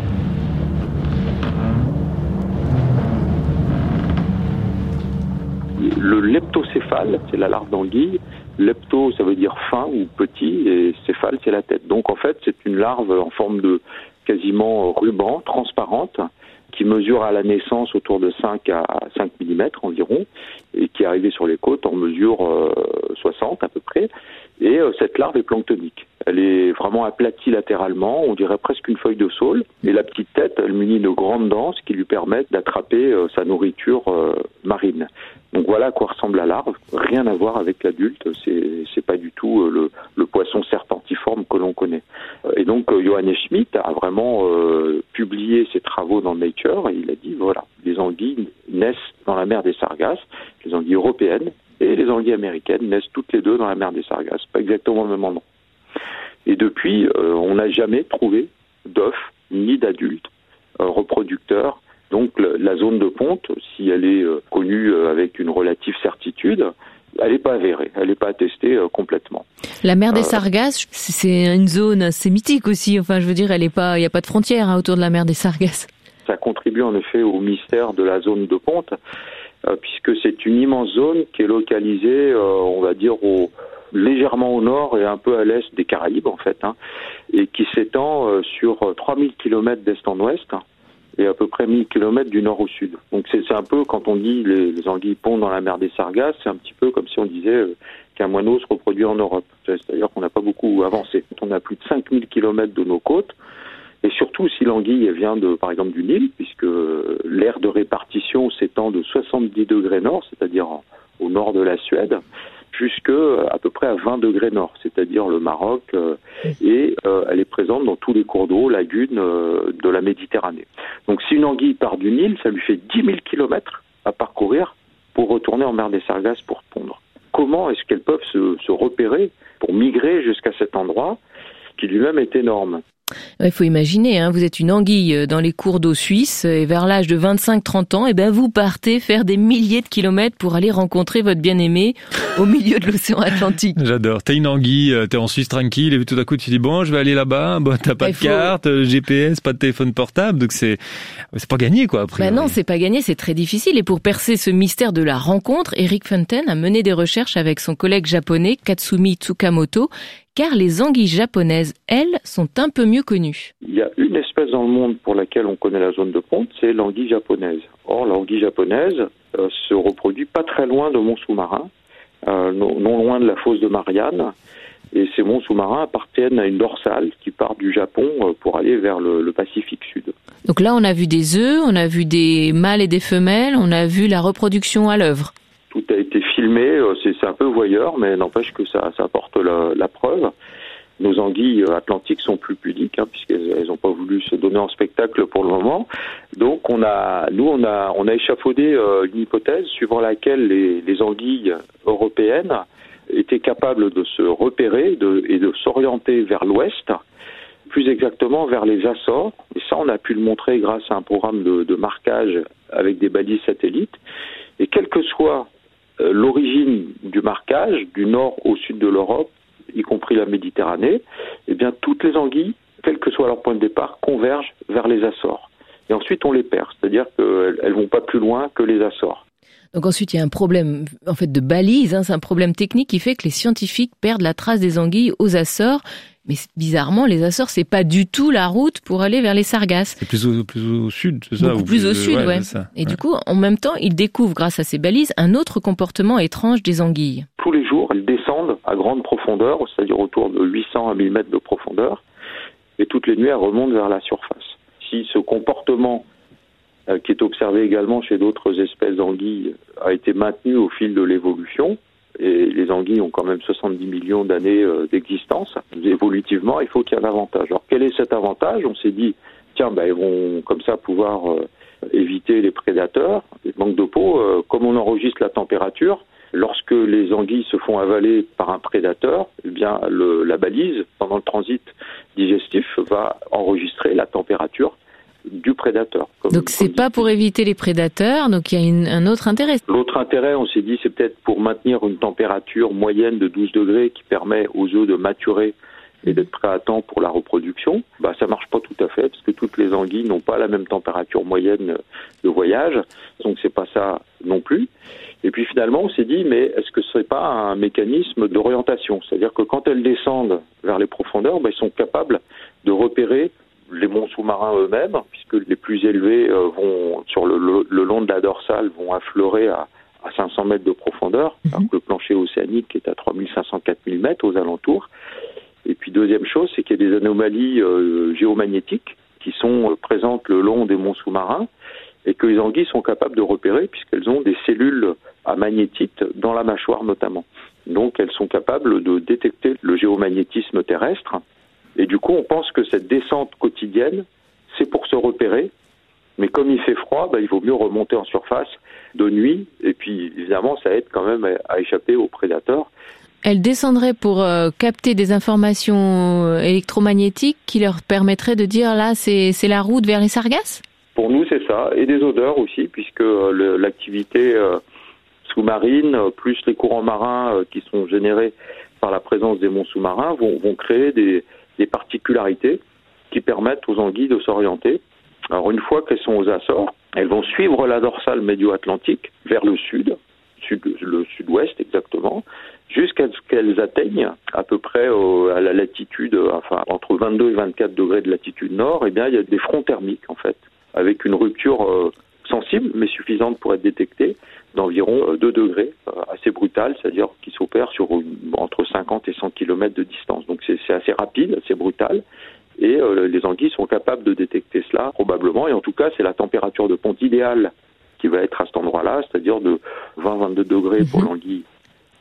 Le leptocéphale, c'est la larve d'anguille. Lepto, ça veut dire fin ou petit, et céphale, c'est la tête. Donc en fait, c'est une larve en forme de quasiment ruban, transparente, qui mesure à la naissance autour de 5 à 5 mm environ, et qui est arrivée sur les côtes en mesure 60 à peu près. Et cette larve est planctonique. Elle est vraiment aplatie latéralement, on dirait presque une feuille de saule. Et la petite tête, elle munit de grandes dents qui lui permettent d'attraper sa nourriture marine. Donc voilà à quoi ressemble la larve. Rien à voir avec l'adulte. C'est pas du tout le poisson serpentiforme que l'on connaît. Et donc Johannes Schmidt a vraiment publié ses travaux dans Nature et il a dit voilà, les anguilles naissent dans la mer des Sargasses, les anguilles européennes et les anguilles américaines naissent toutes les deux dans la mer des Sargasses, pas exactement au même endroit. Et depuis, on n'a jamais trouvé d'œufs ni d'adultes reproducteurs. Donc la zone de ponte, si elle est connue avec une relative certitude, elle n'est pas avérée, elle n'est pas attestée complètement. La mer des Sargasses, c'est une zone assez mythique aussi. Enfin, je veux dire, il n'y a pas de frontière autour de la mer des Sargasses. Ça contribue en effet au mystère de la zone de ponte, puisque c'est une immense zone qui est localisée, on va dire, légèrement au nord et un peu à l'est des Caraïbes en fait, et qui s'étend sur 3000 km d'est en ouest et à peu près 1000 km du nord au sud. Donc c'est un peu, quand on dit les anguilles pondent dans la mer des Sargasses, c'est un petit peu comme si on disait qu'un moineau se reproduit en Europe. C'est-à-dire qu'on n'a pas beaucoup avancé. On a plus de 5000 km de nos côtes. Et surtout, si l'anguille vient par exemple du Nil, puisque l'aire de répartition s'étend de 70 degrés nord, c'est-à-dire au nord de la Suède, jusque à peu près à 20 degrés nord, c'est-à-dire le Maroc, et elle est présente dans tous les cours d'eau, lagunes de la Méditerranée. Donc si une anguille part du Nil, ça lui fait 10 000 kilomètres à parcourir pour retourner en mer des Sargasses pour pondre. Comment est-ce qu'elles peuvent se repérer pour migrer jusqu'à cet endroit qui lui-même est énorme? Il faut imaginer, vous êtes une anguille dans les cours d'eau suisses et vers l'âge de 25-30 ans, vous partez faire des milliers de kilomètres pour aller rencontrer votre bien-aimé au milieu de l'océan Atlantique. J'adore. T'es une anguille, t'es en Suisse tranquille et tout à coup tu dis bon, je vais aller là-bas, t'as pas de carte, GPS, pas de téléphone portable, donc c'est pas gagné quoi après. Non, c'est pas gagné, c'est très difficile et pour percer ce mystère de la rencontre, Eric Fontaine a mené des recherches avec son collègue japonais Katsumi Tsukamoto. Car les anguilles japonaises, elles, sont un peu mieux connues. Il y a une espèce dans le monde pour laquelle on connaît la zone de ponte, c'est l'anguille japonaise. Or, l'anguille japonaise se reproduit pas très loin de monts sous-marins, non loin de la fosse de Marianne. Et ces monts sous-marins appartiennent à une dorsale qui part du Japon pour aller vers le Pacifique Sud. Donc là, on a vu des œufs, on a vu des mâles et des femelles, on a vu la reproduction à l'œuvre. Tout a été filmé, c'est un peu voyeur, mais n'empêche que ça apporte la preuve. Nos anguilles atlantiques sont plus pudiques, puisqu'elles n'ont pas voulu se donner en spectacle pour le moment. Donc on a échafaudé une hypothèse suivant laquelle les anguilles européennes étaient capables de se repérer et de s'orienter vers l'ouest, plus exactement vers les Açores. Et ça, on a pu le montrer grâce à un programme de marquage avec des balises satellites. Et quelle que soit l'origine du marquage, du nord au sud de l'Europe, y compris la Méditerranée, toutes les anguilles, quel que soit leur point de départ, convergent vers les Açores. Et ensuite, on les perd, c'est-à-dire qu'elles vont pas plus loin que les Açores. Donc ensuite, il y a un problème de balise, c'est un problème technique qui fait que les scientifiques perdent la trace des anguilles aux Açores. Mais bizarrement, les Açores, c'est pas du tout la route pour aller vers les Sargasses. C'est plus au sud, c'est ça? Beaucoup plus au sud, ouais. Et du coup, en même temps, ils découvrent, grâce à ces balises, un autre comportement étrange des anguilles. Tous les jours, elles descendent à grande profondeur, c'est-à-dire autour de 800 à 1000 mètres de profondeur, et toutes les nuits, elles remontent vers la surface. Si ce comportement, qui est observé également chez d'autres espèces d'anguilles, a été maintenu au fil de l'évolution, et les anguilles ont quand même 70 millions d'années d'existence. Évolutivement, il faut qu'il y ait un avantage. Alors, quel est cet avantage? On s'est dit, elles vont comme ça pouvoir éviter les prédateurs, les manques de peau. Comme on enregistre la température, lorsque les anguilles se font avaler par un prédateur, la balise, pendant le transit digestif, va enregistrer la température du prédateur. Donc c'est pas pour éviter les prédateurs, donc il y a un autre intérêt. L'autre intérêt, on s'est dit, c'est peut-être pour maintenir une température moyenne de 12 degrés qui permet aux œufs de maturer et d'être prêts à temps pour la reproduction. Ça marche pas tout à fait, parce que toutes les anguilles n'ont pas la même température moyenne de voyage, donc c'est pas ça non plus. Et puis finalement, on s'est dit, mais est-ce que ce serait pas un mécanisme d'orientation? C'est-à-dire que quand elles descendent vers les profondeurs, elles sont capables de repérer les monts sous-marins eux-mêmes, puisque les plus élevés vont, sur le long de la dorsale, vont affleurer à 500 mètres de profondeur, alors que le plancher océanique est à 3500-4000 mètres aux alentours. Et puis deuxième chose, c'est qu'il y a des anomalies géomagnétiques qui sont présentes le long des monts sous-marins et que les anguilles sont capables de repérer puisqu'elles ont des cellules à magnétite dans la mâchoire notamment. Donc elles sont capables de détecter le géomagnétisme terrestre. Et du coup, on pense que cette descente quotidienne, c'est pour se repérer. Mais comme il fait froid, il vaut mieux remonter en surface de nuit. Et puis, évidemment, ça aide quand même à échapper aux prédateurs. Elles descendraient pour capter des informations électromagnétiques qui leur permettraient de dire, là, c'est la route vers les Sargasses? Pour nous, c'est ça. Et des odeurs aussi, puisque l'activité sous-marine, plus les courants marins qui sont générés par la présence des monts sous-marins, vont créer des particularités qui permettent aux anguilles de s'orienter. Alors une fois qu'elles sont aux Açores, elles vont suivre la dorsale médio-atlantique vers le sud-ouest exactement, jusqu'à ce qu'elles atteignent à peu près à la latitude, entre 22 et 24 degrés de latitude nord, il y a des fronts thermiques en fait, avec une rupture sensible mais suffisante pour être détectée, d'environ 2 degrés, assez brutale, c'est-à-dire qui s'opère sur entre 50 et 100 km de distance. Donc c'est assez rapide, assez brutal, et les anguilles sont capables de détecter cela probablement, et en tout cas c'est la température de ponte idéale qui va être à cet endroit-là, c'est-à-dire de 20-22 degrés pour l'anguille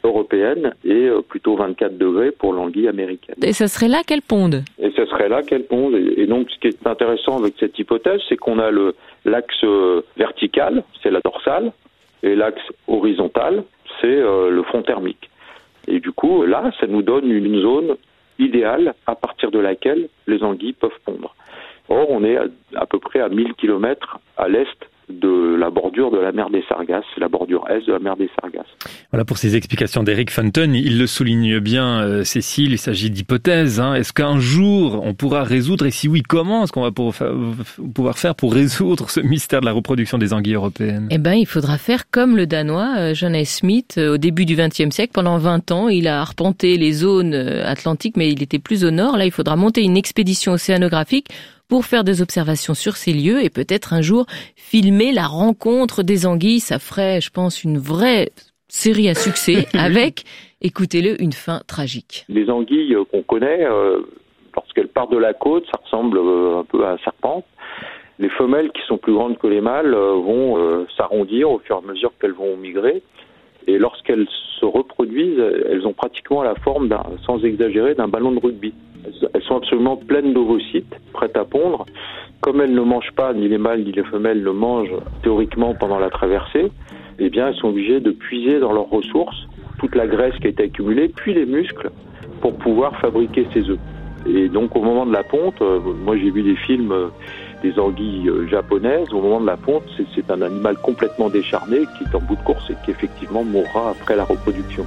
européenne et plutôt 24 degrés pour l'anguille américaine. Et ça serait là qu'elle ponde. Et ce serait là qu'elle ponde. Et donc, ce qui est intéressant avec cette hypothèse, c'est qu'on a l'axe vertical, c'est la dorsale, et l'axe horizontal, c'est le front thermique. Et du coup, là, ça nous donne une zone idéale à partir de laquelle les anguilles peuvent pondre. Or, on est à peu près à 1000 km à l'est de la bordure de la mer des Sargasses, la bordure est de la mer des Sargasses. Voilà pour ces explications d'Eric Fenton. Il le souligne bien, Cécile, il s'agit d'hypothèses. Est-ce qu'un jour on pourra résoudre, et si oui, comment est-ce qu'on va pouvoir faire pour résoudre ce mystère de la reproduction des anguilles européennes ? Eh ben, il faudra faire comme le Danois Johannes Smith au début du XXe siècle. Pendant 20 ans, il a arpenté les zones atlantiques, mais il était plus au nord. Là, il faudra monter une expédition océanographique pour faire des observations sur ces lieux et peut-être un jour filmer la rencontre des anguilles. Ça ferait, je pense, une vraie série à succès avec, écoutez-le, une fin tragique. Les anguilles qu'on connaît, lorsqu'elles partent de la côte, ça ressemble un peu à un serpent. Les femelles qui sont plus grandes que les mâles vont s'arrondir au fur et à mesure qu'elles vont migrer. Et lorsqu'elles se reproduisent, elles ont pratiquement la forme, sans exagérer, d'un ballon de rugby. Elles sont absolument pleines d'ovocytes, prêtes à pondre. Comme elles ne mangent pas, ni les mâles ni les femelles ne mangent théoriquement pendant la traversée, eh bien elles sont obligées de puiser dans leurs ressources toute la graisse qui a été accumulée, puis les muscles, pour pouvoir fabriquer ces œufs. Et donc au moment de la ponte, moi j'ai vu des films des anguilles japonaises, au moment de la ponte, c'est un animal complètement décharné qui est en bout de course et qui effectivement mourra après la reproduction.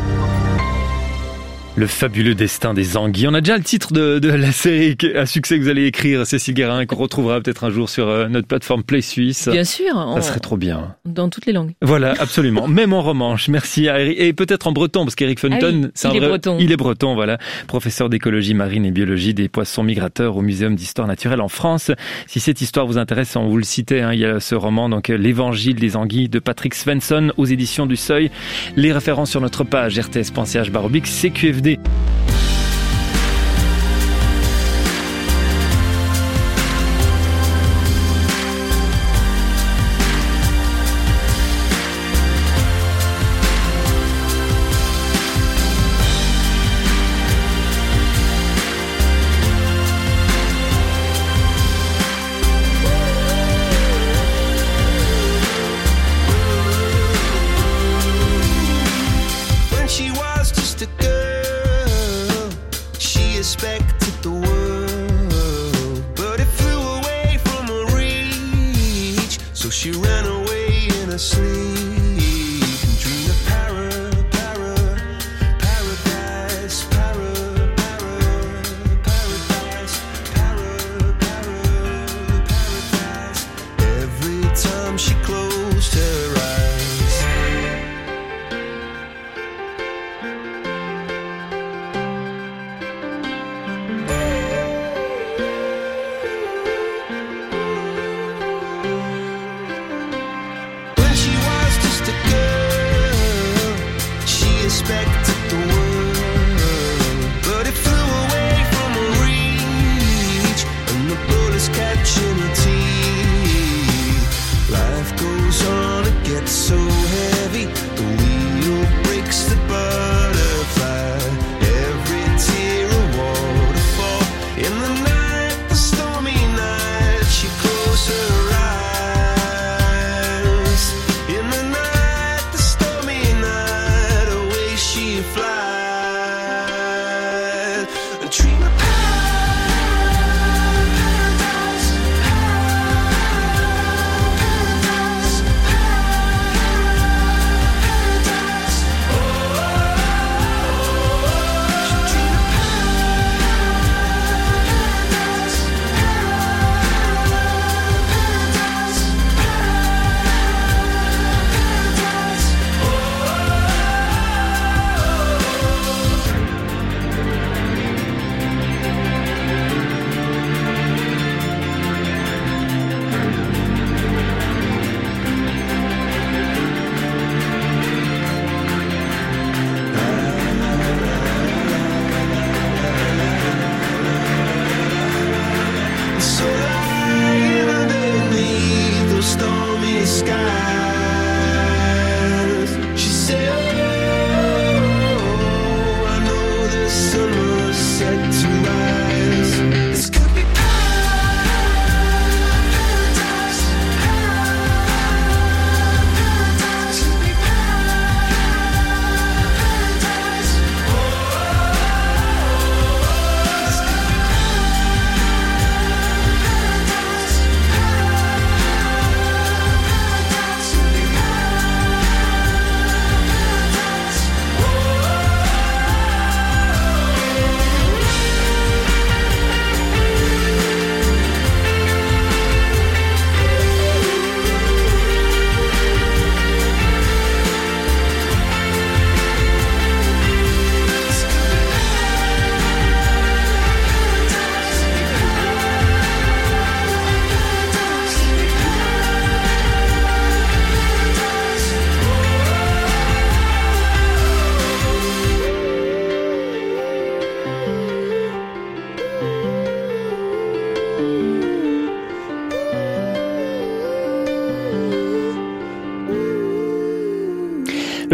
Le fabuleux destin des anguilles. On a déjà le titre de la série à succès que vous allez écrire, Cécile Guérin, et qu'on retrouvera peut-être un jour sur notre plateforme Play Suisse. Bien sûr. Ça serait trop bien. Dans toutes les langues. Voilà, absolument. Même en romanche. Merci à Eric. Et peut-être en breton, parce qu'Eric Fenton, il est breton, voilà. Professeur d'écologie marine et biologie des poissons migrateurs au Muséum d'histoire naturelle en France. Si cette histoire vous intéresse, on vous le citait, il y a ce roman, donc L'Évangile des anguilles de Patrick Svensson aux éditions du Seuil. Les références sur notre page rts.ch/CQFD. When she was just a girl,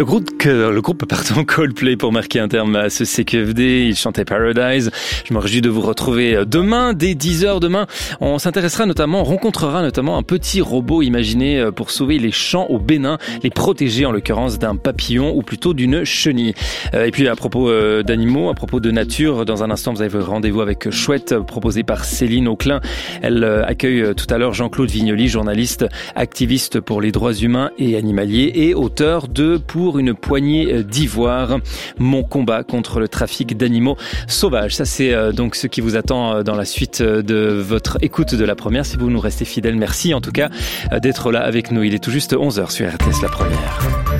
Le groupe Coldplay pour marquer un terme à ce CQFD. Il chantait Paradise. Je me réjouis de vous retrouver demain, dès 10h demain. On rencontrera notamment un petit robot imaginé pour sauver les champs au Bénin, les protéger en l'occurrence d'un papillon ou plutôt d'une chenille. Et puis à propos d'animaux, à propos de nature, dans un instant vous avez rendez-vous avec Chouette, proposé par Céline Auclin. Elle accueille tout à l'heure Jean-Claude Vignoli, journaliste, activiste pour les droits humains et animaliers et auteur de Pour une poignée d'ivoire, mon combat contre le trafic d'animaux sauvages. Ça c'est donc ce qui vous attend dans la suite de votre écoute de La Première. Si vous nous restez fidèles, merci en tout cas d'être là avec nous. Il est tout juste 11h sur RTS La Première.